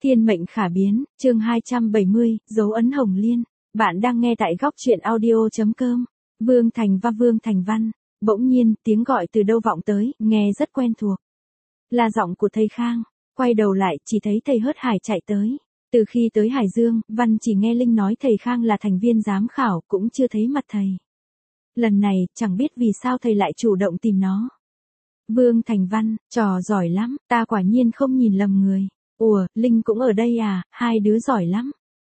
Thiên mệnh khả biến, chương 270, dấu ấn hồng liên. Bạn đang nghe tại góc truyện audio.com. Vương Thành và Vương Thành Văn. Bỗng nhiên, tiếng gọi từ đâu vọng tới, nghe rất quen thuộc. Là giọng của thầy Khang. Quay đầu lại, chỉ thấy thầy Hớt Hải chạy tới. Từ khi tới Hải Dương, Văn chỉ nghe Linh nói thầy Khang là thành viên giám khảo, cũng chưa thấy mặt thầy. Lần này, chẳng biết vì sao thầy lại chủ động tìm nó. Vương Thành Văn, trò giỏi lắm, ta quả nhiên không nhìn lầm người. Ủa, Linh cũng ở đây à, hai đứa giỏi lắm.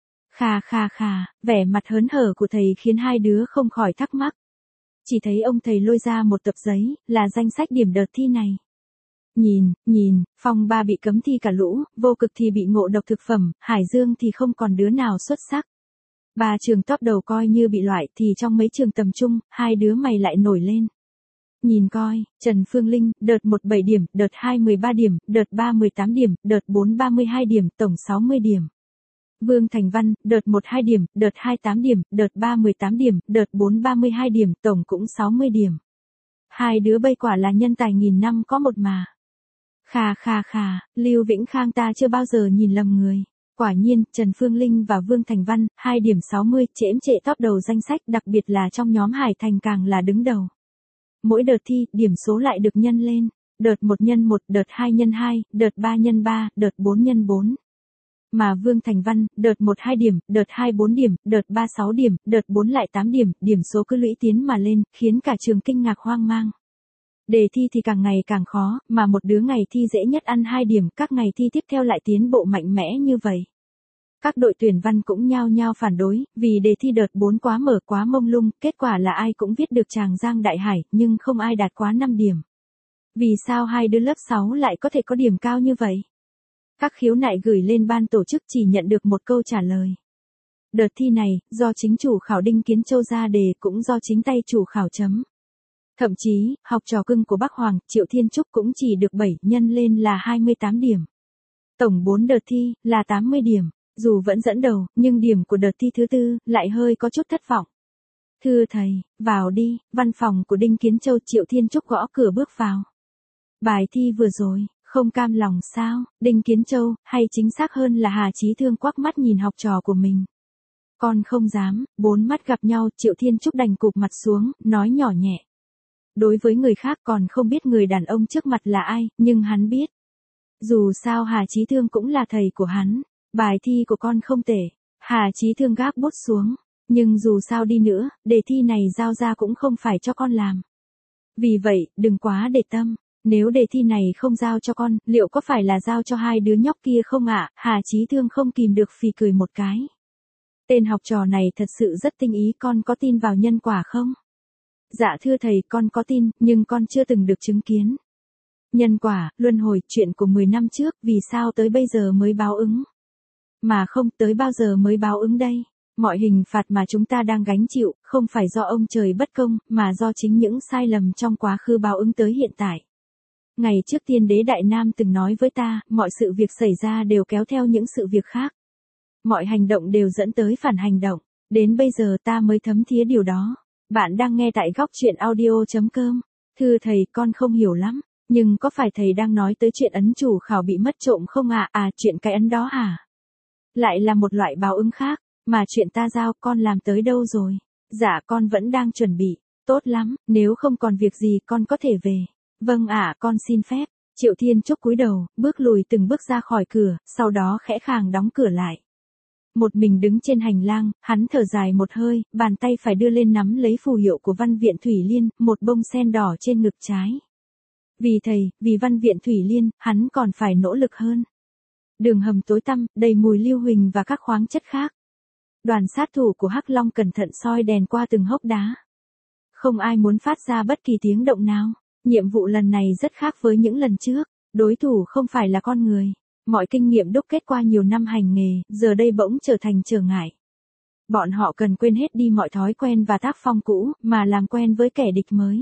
Khà, vẻ mặt hớn hở của thầy khiến hai đứa không khỏi thắc mắc. Chỉ thấy ông thầy lôi ra một tập giấy, là danh sách điểm đợt thi này. Nhìn, Phong Ba bị cấm thi cả lũ, Vô Cực thì bị ngộ độc thực phẩm, Hải Dương thì không còn đứa nào xuất sắc. Ba trường top đầu coi như bị loại thì trong mấy trường tầm trung, hai đứa mày lại nổi lên. Nhìn coi, Trần Phương Linh, đợt 1 7 điểm, đợt 2 13 điểm, đợt 3 18 điểm, đợt 4 32 điểm, tổng 60 điểm. Vương Thành Văn, đợt 1 2 điểm, đợt 2 8 điểm, đợt 3 18 điểm, đợt 4 32 điểm, tổng cũng 60 điểm. Hai đứa bây quả là nhân tài nghìn năm có một mà. Khà, Lưu Vĩnh Khang ta chưa bao giờ nhìn lầm người. Quả nhiên, Trần Phương Linh và Vương Thành Văn, 2 điểm 60, chễm trệ top đầu danh sách, đặc biệt là trong nhóm Hải Thành càng là đứng đầu. Mỗi đợt thi, điểm số lại được nhân lên. Đợt 1 x 1, đợt 2 x 2, đợt 3 x 3, đợt 4 x 4. Mà Vương Thành Văn, đợt 1 2 điểm, đợt 2 4 điểm, đợt 3 6 điểm, đợt 4 lại 8 điểm, điểm số cứ lũy tiến mà lên, khiến cả trường kinh ngạc hoang mang. Đề thi thì càng ngày càng khó, mà một đứa ngày thi dễ nhất ăn 2 điểm, các ngày thi tiếp theo lại tiến bộ mạnh mẽ như vậy. Các đội tuyển văn cũng nhao nhao phản đối, vì đề thi đợt 4 quá mở quá mông lung, kết quả là ai cũng viết được Tràng Giang Đại Hải, nhưng không ai đạt quá 5 điểm. Vì sao hai đứa lớp 6 lại có thể có điểm cao như vậy? Các khiếu nại gửi lên ban tổ chức chỉ nhận được một câu trả lời. Đợt thi này, do chính chủ khảo Đinh Kiến Châu ra đề cũng do chính tay chủ khảo chấm. Thậm chí, học trò cưng của Bắc Hoàng, Triệu Thiên Trúc cũng chỉ được 7 nhân lên là 28 điểm. Tổng 4 đợt thi, là 80 điểm. Dù vẫn dẫn đầu, nhưng điểm của đợt thi thứ tư, lại hơi có chút thất vọng. Thưa thầy, vào đi, văn phòng của Đinh Kiến Châu. Triệu Thiên Trúc gõ cửa bước vào. Bài thi vừa rồi, không cam lòng sao? Đinh Kiến Châu, hay chính xác hơn là Hà Chí Thương quắc mắt nhìn học trò của mình. Con không dám, bốn mắt gặp nhau, Triệu Thiên Trúc đành cụp mặt xuống, nói nhỏ nhẹ. Đối với người khác còn không biết người đàn ông trước mặt là ai, nhưng hắn biết. Dù sao Hà Chí Thương cũng là thầy của hắn. Bài thi của con không tệ. Hà Chí Thương gác bút xuống. Nhưng dù sao đi nữa, đề thi này giao ra cũng không phải cho con làm. Vì vậy, đừng quá để tâm. Nếu đề thi này không giao cho con, liệu có phải là giao cho hai đứa nhóc kia không ạ? Hà Chí Thương không kìm được phì cười một cái. Tên học trò này thật sự rất tinh ý, con có tin vào nhân quả không? Dạ thưa thầy, con có tin, nhưng con chưa từng được chứng kiến. Nhân quả, luân hồi, chuyện của 10 năm trước, vì sao tới bây giờ mới báo ứng? Mà không, tới bao giờ mới báo ứng đây? Mọi hình phạt mà chúng ta đang gánh chịu, không phải do ông trời bất công, mà do chính những sai lầm trong quá khứ báo ứng tới hiện tại. Ngày trước Tiên Đế Đại Nam từng nói với ta, mọi sự việc xảy ra đều kéo theo những sự việc khác. Mọi hành động đều dẫn tới phản hành động. Đến bây giờ ta mới thấm thía điều đó. Bạn đang nghe tại góc truyện audio.com. Thưa thầy, con không hiểu lắm. Nhưng có phải thầy đang nói tới chuyện ấn chủ khảo bị mất trộm không ạ? Chuyện cái ấn đó hả? Lại là một loại báo ứng khác, mà chuyện ta giao con làm tới đâu rồi? Dạ con vẫn đang chuẩn bị, tốt lắm, nếu không còn việc gì con có thể về. Vâng ạ, con xin phép. Triệu Thiên Trúc cúi đầu, bước lùi từng bước ra khỏi cửa, sau đó khẽ khàng đóng cửa lại. Một mình đứng trên hành lang, hắn thở dài một hơi, bàn tay phải đưa lên nắm lấy phù hiệu của Văn viện Thủy Liên, một bông sen đỏ trên ngực trái. Vì thầy, vì Văn viện Thủy Liên, hắn còn phải nỗ lực hơn. Đường hầm tối tăm, đầy mùi lưu huỳnh và các khoáng chất khác. Đoàn sát thủ của Hắc Long cẩn thận soi đèn qua từng hốc đá. Không ai muốn phát ra bất kỳ tiếng động nào. Nhiệm vụ lần này rất khác với những lần trước. Đối thủ không phải là con người. Mọi kinh nghiệm đúc kết qua nhiều năm hành nghề, giờ đây bỗng trở thành trở ngại. Bọn họ cần quên hết đi mọi thói quen và tác phong cũ, mà làm quen với kẻ địch mới.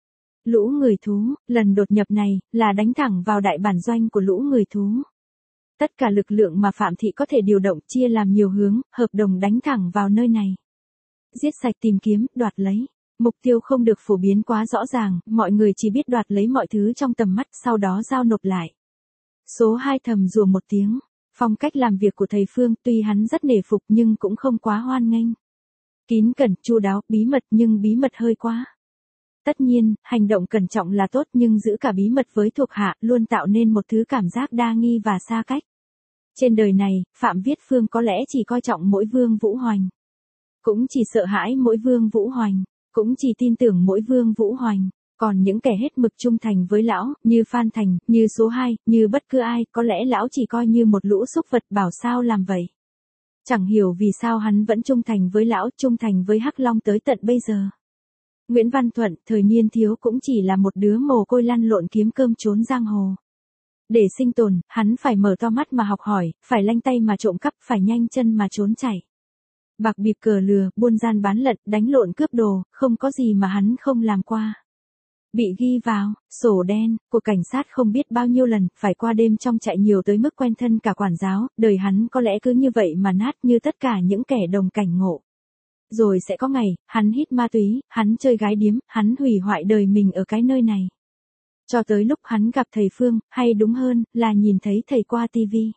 Lũ người thú, lần đột nhập này, là đánh thẳng vào đại bản doanh của lũ người thú. Tất cả lực lượng mà Phạm Thị có thể điều động chia làm nhiều hướng, hợp đồng đánh thẳng vào nơi này. Giết sạch, tìm kiếm, đoạt lấy. Mục tiêu không được phổ biến quá rõ ràng, mọi người chỉ biết đoạt lấy mọi thứ trong tầm mắt, sau đó giao nộp lại. Số 2 thầm rủa một tiếng. Phong cách làm việc của thầy Phương tuy hắn rất nể phục nhưng cũng không quá hoan nghênh. Kín cẩn, chu đáo, bí mật nhưng bí mật hơi quá. Tất nhiên, hành động cẩn trọng là tốt nhưng giữ cả bí mật với thuộc hạ luôn tạo nên một thứ cảm giác đa nghi và xa cách. Trên đời này, Phạm Viết Phương có lẽ chỉ coi trọng mỗi Vương Vũ Hoành. Cũng chỉ sợ hãi mỗi Vương Vũ Hoành. Cũng chỉ tin tưởng mỗi Vương Vũ Hoành. Còn những kẻ hết mực trung thành với lão, như Phan Thành, như số 2, như bất cứ ai, có lẽ lão chỉ coi như một lũ súc vật bảo sao làm vậy. Chẳng hiểu vì sao hắn vẫn trung thành với lão, trung thành với Hắc Long tới tận bây giờ. Nguyễn Văn Thuận, thời niên thiếu cũng chỉ là một đứa mồ côi lăn lộn kiếm cơm trốn giang hồ. Để sinh tồn, hắn phải mở to mắt mà học hỏi, phải lanh tay mà trộm cắp, phải nhanh chân mà trốn chạy. Bạc bịp cờ lừa, buôn gian bán lận, đánh lộn cướp đồ, không có gì mà hắn không làm qua. Bị ghi vào sổ đen của cảnh sát không biết bao nhiêu lần, phải qua đêm trong trại nhiều tới mức quen thân cả quản giáo, đời hắn có lẽ cứ như vậy mà nát như tất cả những kẻ đồng cảnh ngộ. Rồi sẽ có ngày, hắn hít ma túy, hắn chơi gái điếm, hắn hủy hoại đời mình ở cái nơi này. Cho tới lúc hắn gặp thầy Phương, hay đúng hơn, là nhìn thấy thầy qua tivi.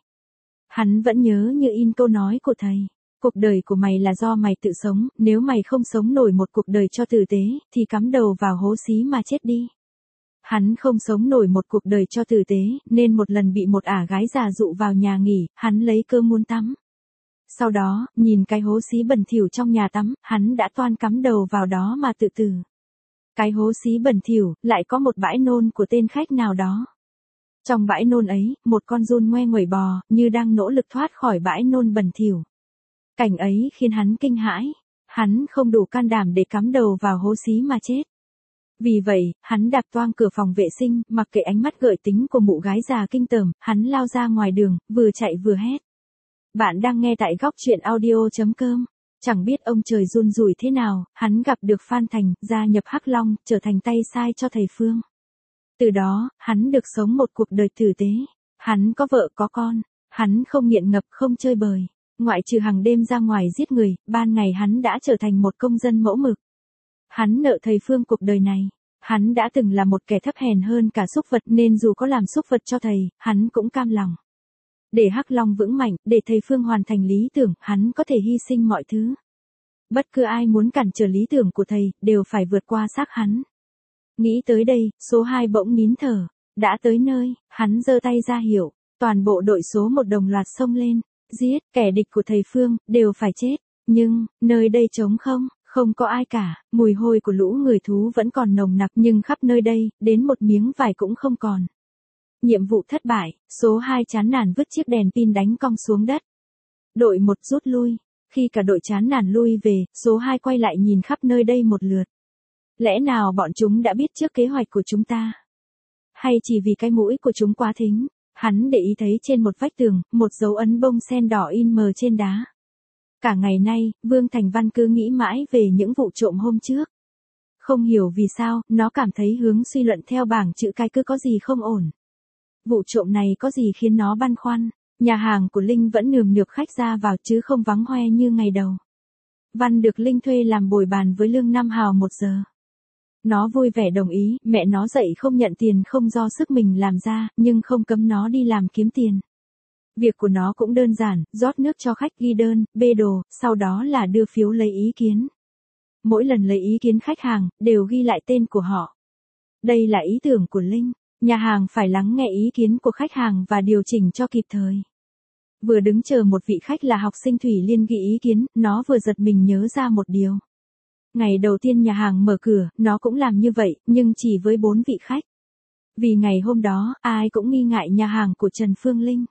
Hắn vẫn nhớ như in câu nói của thầy. Cuộc đời của mày là do mày tự sống, nếu mày không sống nổi một cuộc đời cho tử tế, thì cắm đầu vào hố xí mà chết đi. Hắn không sống nổi một cuộc đời cho tử tế, nên một lần bị một ả gái già dụ vào nhà nghỉ, hắn lấy cơm muốn tắm. Sau đó, nhìn cái hố xí bẩn thỉu trong nhà tắm, hắn đã toan cắm đầu vào đó mà tự tử. Cái hố xí bẩn thỉu, lại có một bãi nôn của tên khách nào đó. Trong bãi nôn ấy, một con giun ngoe nguẩy bò, như đang nỗ lực thoát khỏi bãi nôn bẩn thỉu. Cảnh ấy khiến hắn kinh hãi, hắn không đủ can đảm để cắm đầu vào hố xí mà chết. Vì vậy, hắn đạp toang cửa phòng vệ sinh, mặc kệ ánh mắt gợi tính của mụ gái già kinh tởm, hắn lao ra ngoài đường, vừa chạy vừa hét. Bạn đang nghe tại góc truyện audio.com. Chẳng biết ông trời run rủi thế nào, hắn gặp được Phan Thành, gia nhập Hắc Long, trở thành tay sai cho thầy Phương. Từ đó, hắn được sống một cuộc đời tử tế. Hắn có vợ có con, hắn không nghiện ngập không chơi bời. Ngoại trừ hàng đêm ra ngoài giết người, ban ngày hắn đã trở thành một công dân mẫu mực. Hắn nợ thầy Phương cuộc đời này. Hắn đã từng là một kẻ thấp hèn hơn cả súc vật nên dù có làm súc vật cho thầy, hắn cũng cam lòng. Để Hắc Long vững mạnh, để thầy Phương hoàn thành lý tưởng, hắn có thể hy sinh mọi thứ. Bất cứ ai muốn cản trở lý tưởng của thầy, đều phải vượt qua xác hắn. Nghĩ tới đây, số 2 bỗng nín thở. Đã tới nơi, hắn giơ tay ra hiệu, toàn bộ đội số 1 đồng loạt xông lên. Giết, kẻ địch của thầy Phương, đều phải chết. Nhưng, nơi đây trống không, không có ai cả, mùi hôi của lũ người thú vẫn còn nồng nặc nhưng khắp nơi đây, đến một miếng vải cũng không còn. Nhiệm vụ thất bại, số 2 chán nản vứt chiếc đèn pin đánh cong xuống đất. Đội 1 rút lui, khi cả đội chán nản lui về, số 2 quay lại nhìn khắp nơi đây một lượt. Lẽ nào bọn chúng đã biết trước kế hoạch của chúng ta? Hay chỉ vì cái mũi của chúng quá thính? Hắn để ý thấy trên một vách tường, một dấu ấn bông sen đỏ in mờ trên đá. Cả ngày nay, Vương Thành Văn cứ nghĩ mãi về những vụ trộm hôm trước. Không hiểu vì sao, nó cảm thấy hướng suy luận theo bảng chữ cái cứ có gì không ổn. Vụ trộm này có gì khiến nó băn khoăn? Nhà hàng của Linh vẫn nườm nượp khách ra vào chứ không vắng hoe như ngày đầu. Văn được Linh thuê làm bồi bàn với lương 5 hào 1 giờ. Nó vui vẻ đồng ý, mẹ nó dạy không nhận tiền không do sức mình làm ra, nhưng không cấm nó đi làm kiếm tiền. Việc của nó cũng đơn giản, rót nước cho khách, ghi đơn, bê đồ, sau đó là đưa phiếu lấy ý kiến. Mỗi lần lấy ý kiến khách hàng, đều ghi lại tên của họ. Đây là ý tưởng của Linh, nhà hàng phải lắng nghe ý kiến của khách hàng và điều chỉnh cho kịp thời. Vừa đứng chờ một vị khách là học sinh Thủy Liên ghi ý kiến, nó vừa giật mình nhớ ra một điều. Ngày đầu tiên nhà hàng mở cửa, nó cũng làm như vậy, nhưng chỉ với 4 vị khách. Vì ngày hôm đó, ai cũng nghi ngại nhà hàng của Trần Phương Linh.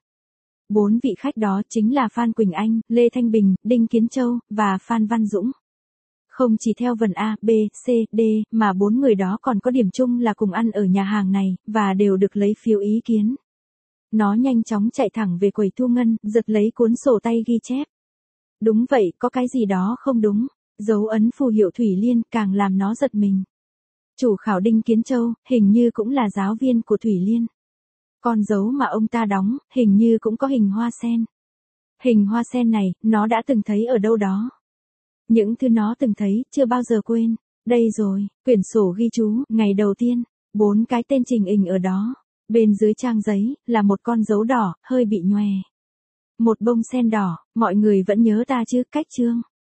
4 vị khách đó chính là Phan Quỳnh Anh, Lê Thanh Bình, Đinh Kiến Châu, và Phan Văn Dũng. Không chỉ theo vần A, B, C, D, mà 4 người đó còn có điểm chung là cùng ăn ở nhà hàng này, và đều được lấy phiếu ý kiến. Nó nhanh chóng chạy thẳng về quầy thu ngân, giật lấy cuốn sổ tay ghi chép. Đúng vậy, có cái gì đó không đúng. Dấu ấn phù hiệu Thủy Liên càng làm nó giật mình. Chủ khảo Đinh Kiến Châu, hình như cũng là giáo viên của Thủy Liên. Con dấu mà ông ta đóng, hình như cũng có hình hoa sen. Hình hoa sen này, nó đã từng thấy ở đâu đó. Những thứ nó từng thấy, chưa bao giờ quên. Đây rồi, quyển sổ ghi chú, ngày đầu tiên, 4 cái tên trình hình ở đó. Bên dưới trang giấy, là một con dấu đỏ, hơi bị nhòe. Một bông sen đỏ, mọi người vẫn nhớ ta chứ, cách chương.